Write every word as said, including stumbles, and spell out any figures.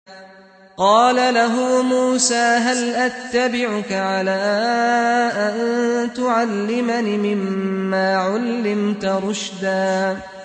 قال له موسى هل أتبعك على أن تعلمني مما علمت رشدا